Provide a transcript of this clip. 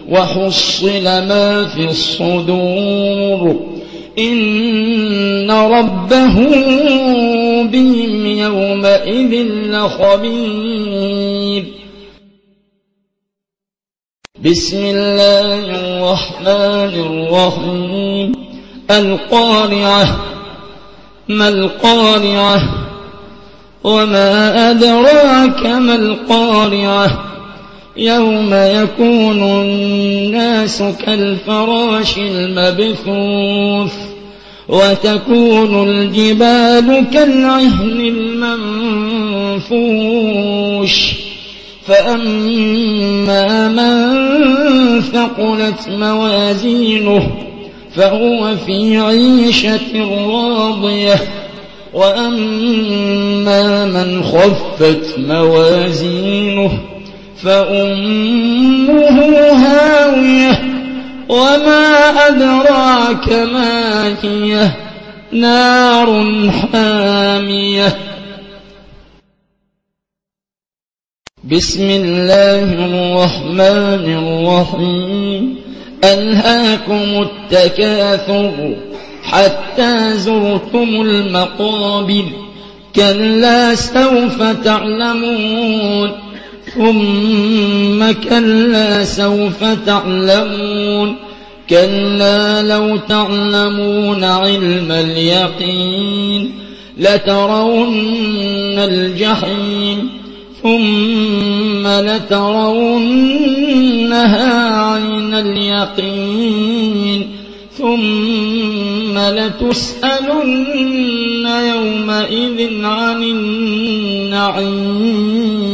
وحصل ما في الصدور إن ربهم بهم يومئذ لخبير. بسم الله الرحمن الرحيم. القارعة. ما القارعة؟ وما أدراك ما القارعة؟ يوم يكون الناس كالفراش المبثوث وتكون الجبال كالعهن المنفوش فأما من ثقلت موازينه فهو في عيشة راضية وأما من خفت موازينه فأمه هاوية وما أدراك ما هي نار حامية. بسم الله الرحمن الرحيم. ألهاكم التكاثر حتى زرتم المقابر كلا سوف تعلمون ثم كلا سوف تعلمون كلا لو تعلمون علم اليقين لترون الجحيم ثم لترونها عين اليقين ثم لتسألن يومئذ عن النعيم.